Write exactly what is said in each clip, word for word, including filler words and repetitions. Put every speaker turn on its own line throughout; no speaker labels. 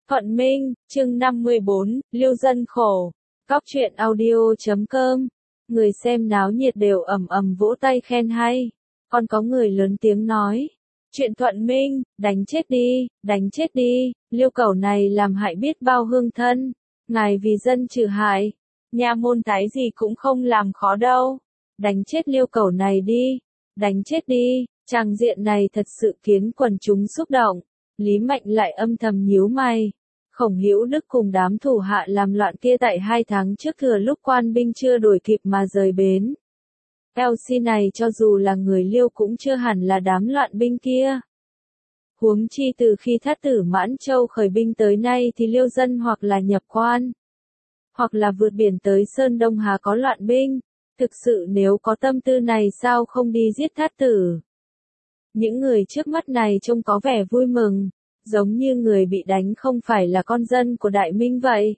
Thuận Minh, chương năm mươi bốn, Lưu Dân Khổ. Cóc truyện audio chấm com. Người xem náo nhiệt đều ầm ầm vỗ tay khen hay. Còn có người lớn tiếng nói. Chuyện Thuận Minh, đánh chết đi, đánh chết đi, Liêu Cẩu này làm hại biết bao hương thân. Ngài vì dân trừ hại. Nha môn thái gì cũng không làm khó đâu. Đánh chết Liêu Cẩu này đi, đánh chết đi. Tràng diện này thật sự khiến quần chúng xúc động. Lý Mạnh lại âm thầm nhíu mày. Khổng Hữu Đức cùng đám thủ hạ làm loạn kia tại hai tháng trước thừa lúc quan binh chưa đuổi kịp mà rời bến. lờ xê này cho dù là người Liêu cũng chưa hẳn là đám loạn binh kia. Huống chi từ khi Thát Tử Mãn Châu khởi binh tới nay thì Liêu dân hoặc là nhập quan, hoặc là vượt biển tới Sơn Đông Hà có loạn binh. Thực sự nếu có tâm tư này sao không đi giết Thát Tử? Những người trước mắt này trông có vẻ vui mừng, giống như người bị đánh không phải là con dân của Đại Minh vậy.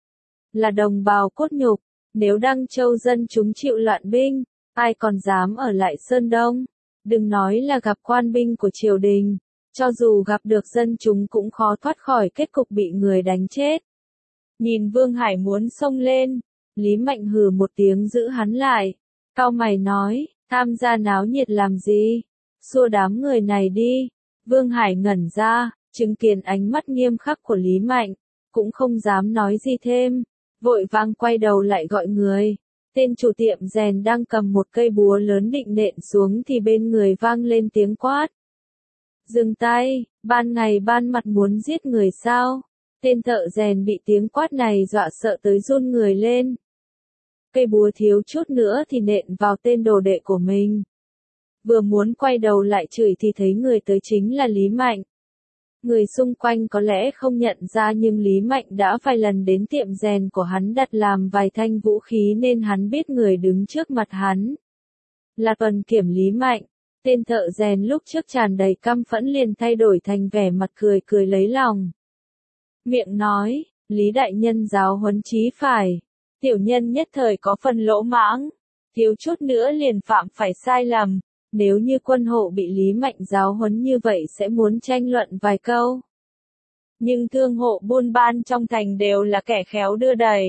Là đồng bào cốt nhục, nếu Đăng Châu dân chúng chịu loạn binh, ai còn dám ở lại Sơn Đông? Đừng nói là gặp quan binh của triều đình, cho dù gặp được dân chúng cũng khó thoát khỏi kết cục bị người đánh chết. Nhìn Vương Hải muốn xông lên, Lý Mạnh hừ một tiếng giữ hắn lại, cau mày nói, tham gia náo nhiệt làm gì? Xua đám người này đi. Vương Hải ngẩn ra, chứng kiến ánh mắt nghiêm khắc của Lý Mạnh, cũng không dám nói gì thêm, vội vàng quay đầu lại gọi người. Tên chủ tiệm rèn đang cầm một cây búa lớn định nện xuống thì bên người vang lên tiếng quát. Dừng tay, ban ngày ban mặt muốn giết người sao? Tên thợ rèn bị tiếng quát này dọa sợ tới run người lên. Cây búa thiếu chút nữa thì nện vào tên đồ đệ của mình. Vừa muốn quay đầu lại chửi thì thấy người tới chính là Lý Mạnh. Người xung quanh có lẽ không nhận ra nhưng Lý Mạnh đã vài lần đến tiệm rèn của hắn đặt làm vài thanh vũ khí nên hắn biết người đứng trước mặt hắn là Tuần Kiểm Lý Mạnh. Tên thợ rèn lúc trước tràn đầy căm phẫn liền thay đổi thành vẻ mặt cười cười lấy lòng. Miệng nói, Lý đại nhân giáo huấn chí phải. Tiểu nhân nhất thời có phần lỗ mãng, thiếu chút nữa liền phạm phải sai lầm. Nếu như quân hộ bị Lý Mạnh giáo huấn như vậy sẽ muốn tranh luận vài câu. Nhưng thương hộ buôn ban trong thành đều là kẻ khéo đưa đẩy.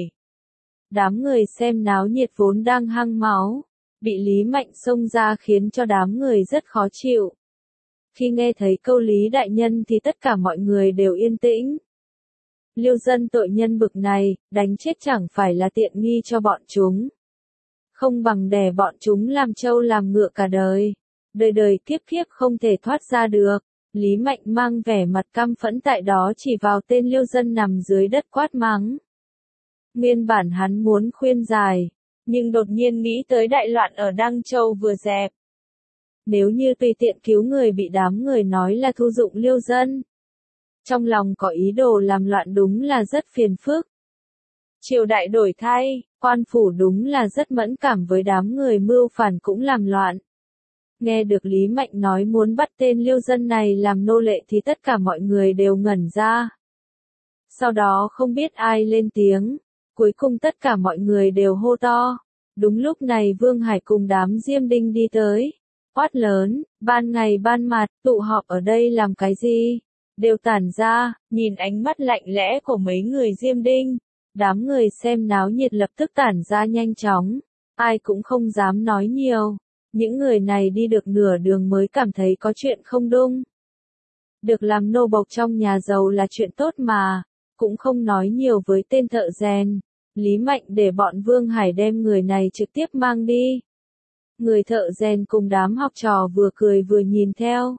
Đám người xem náo nhiệt vốn đang hăng máu, bị Lý Mạnh xông ra khiến cho đám người rất khó chịu. Khi nghe thấy câu Lý đại nhân thì tất cả mọi người đều yên tĩnh. Liêu dân tội nhân bực này, đánh chết chẳng phải là tiện nghi cho bọn chúng. Không bằng đè bọn chúng làm trâu làm ngựa cả đời. Đời đời kiếp kiếp không thể thoát ra được. Lý Mạnh mang vẻ mặt căm phẫn tại đó chỉ vào tên Liêu dân nằm dưới đất quát mắng. Nguyên bản hắn muốn khuyên giải, nhưng đột nhiên nghĩ tới đại loạn ở Đăng Châu vừa dẹp. Nếu như tùy tiện cứu người bị đám người nói là thu dụng Liêu dân, trong lòng có ý đồ làm loạn đúng là rất phiền phức. Triều đại đổi thay, quan phủ đúng là rất mẫn cảm với đám người mưu phản cũng làm loạn. Nghe được Lý Mạnh nói muốn bắt tên Liêu dân này làm nô lệ thì tất cả mọi người đều ngẩn ra. Sau đó không biết ai lên tiếng, cuối cùng tất cả mọi người đều hô to. Đúng lúc này Vương Hải cùng đám Diêm Đinh đi tới, quát lớn, ban ngày ban mặt, tụ họp ở đây làm cái gì? Đều tản ra, nhìn ánh mắt lạnh lẽ của mấy người Diêm Đinh. Đám người xem náo nhiệt lập tức tản ra nhanh chóng, ai cũng không dám nói nhiều. Những người này đi được nửa đường mới cảm thấy có chuyện không đúng. Được làm nô bộc trong nhà giàu là chuyện tốt mà, cũng không nói nhiều với tên thợ rèn. Lý Mạnh để bọn Vương Hải đem người này trực tiếp mang đi. Người thợ rèn cùng đám học trò vừa cười vừa nhìn theo.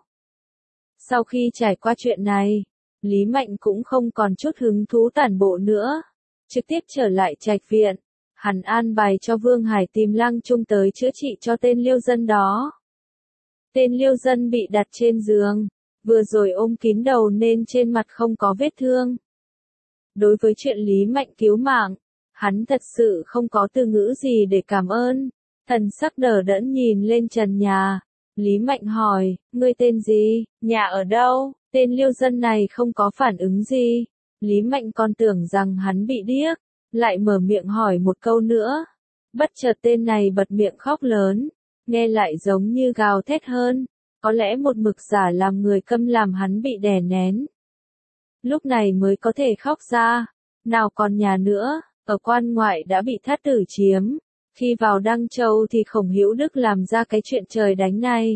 Sau khi trải qua chuyện này, Lý Mạnh cũng không còn chút hứng thú tản bộ nữa. Trực tiếp trở lại trạch viện, hắn an bài cho Vương Hải tìm Lăng Trung tới chữa trị cho tên Liêu dân đó. Tên Liêu dân bị đặt trên giường, vừa rồi ôm kín đầu nên trên mặt không có vết thương. Đối với chuyện Lý Mạnh cứu mạng, hắn thật sự không có từ ngữ gì để cảm ơn. Thần sắc đờ đẫn nhìn lên trần nhà, Lý Mạnh hỏi, ngươi tên gì, nhà ở đâu? Tên Liêu dân này không có phản ứng gì. Lý Mạnh còn tưởng rằng hắn bị điếc, lại mở miệng hỏi một câu nữa. Bất chợt tên này bật miệng khóc lớn, nghe lại giống như gào thét hơn, có lẽ một mực giả làm người câm làm hắn bị đè nén. lúc này mới có thể khóc ra. Nào còn nhà nữa, ở quan ngoại đã bị thất tử chiếm, khi vào Đăng Châu thì Khổng Hữu Đức làm ra cái chuyện trời đánh này.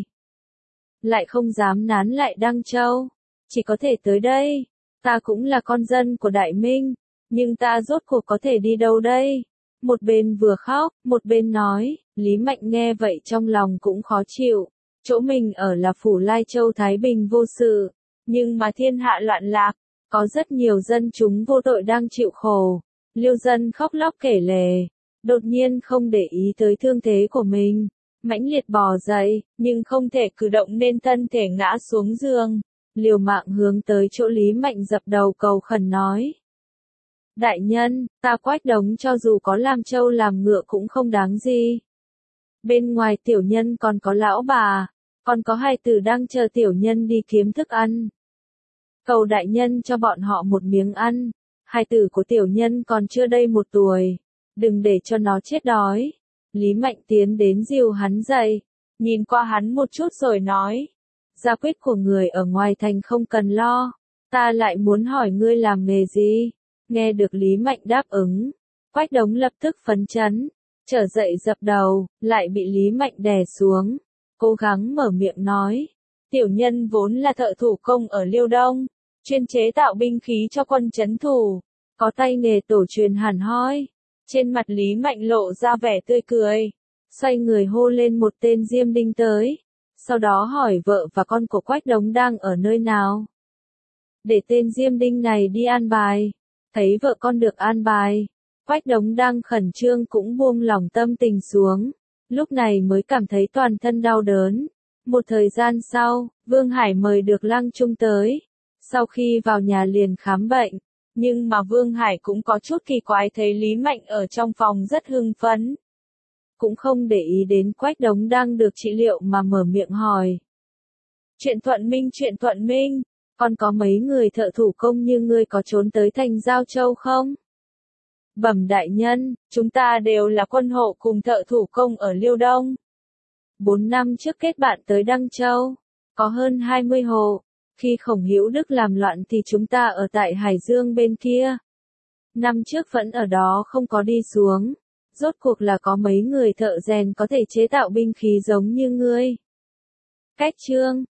Lại không dám nán lại Đăng Châu, chỉ có thể tới đây. Ta cũng là con dân của Đại Minh, nhưng ta rốt cuộc có thể đi đâu đây? Một bên vừa khóc, một bên nói. Lý Mạnh nghe vậy trong lòng cũng khó chịu. Chỗ mình ở là phủ Lai Châu Thái Bình vô sự, nhưng mà thiên hạ loạn lạc, có rất nhiều dân chúng vô tội đang chịu khổ. Liêu dân khóc lóc kể lể, đột nhiên không để ý tới thương thế của mình, mãnh liệt bò dậy, nhưng không thể cử động nên thân thể ngã xuống giường, liều mạng hướng tới chỗ Lý Mạnh dập đầu cầu khẩn nói. Đại nhân, ta Quách Đống cho dù có làm trâu làm ngựa cũng không đáng gì. Bên ngoài tiểu nhân còn có lão bà, còn có hai tử đang chờ tiểu nhân đi kiếm thức ăn. Cầu đại nhân cho bọn họ một miếng ăn, hai tử của tiểu nhân còn chưa đầy một tuổi, đừng để cho nó chết đói. Lý Mạnh tiến đến dìu hắn dậy, nhìn qua hắn một chút rồi nói, gia quyết của người ở ngoài thành không cần lo, ta lại muốn hỏi ngươi làm nghề gì. Nghe được Lý Mạnh đáp ứng, Quách Đống lập tức phấn chấn, trở dậy dập đầu, lại bị Lý Mạnh đè xuống, cố gắng mở miệng nói, tiểu nhân vốn là thợ thủ công ở Liêu Đông, chuyên chế tạo binh khí cho quân trấn thủ, có tay nghề tổ truyền hẳn hoi. Trên mặt Lý Mạnh lộ ra vẻ tươi cười, xoay người hô lên một tên Diêm Đinh tới, sau đó hỏi vợ và con của Quách Đống đang ở nơi nào. Để tên Diêm Đinh này đi an bài. Thấy vợ con được an bài, Quách Đống đang khẩn trương cũng buông lỏng tâm tình xuống, lúc này mới cảm thấy toàn thân đau đớn. Một thời gian sau, Vương Hải mời được Lăng Trung tới, sau khi vào nhà liền khám bệnh, nhưng mà Vương Hải cũng có chút kỳ quái thấy Lý Mạnh ở trong phòng rất hưng phấn. Cũng không để ý đến Quách Đống đang được trị liệu mà mở miệng hỏi. Chuyện Thuận Minh chuyện Thuận Minh, còn có mấy người thợ thủ công như ngươi có trốn tới thành Giao Châu không? Bẩm đại nhân, chúng ta đều là quân hộ cùng thợ thủ công ở Liêu Đông. Bốn năm trước kết bạn tới Đăng Châu, có hơn hai mươi hộ. Khi Khổng Hữu Đức làm loạn thì chúng ta ở tại Hải Dương bên kia. Năm trước vẫn ở đó không có đi xuống. Rốt cuộc là có mấy người thợ rèn có thể chế tạo binh khí giống như ngươi. Cách chương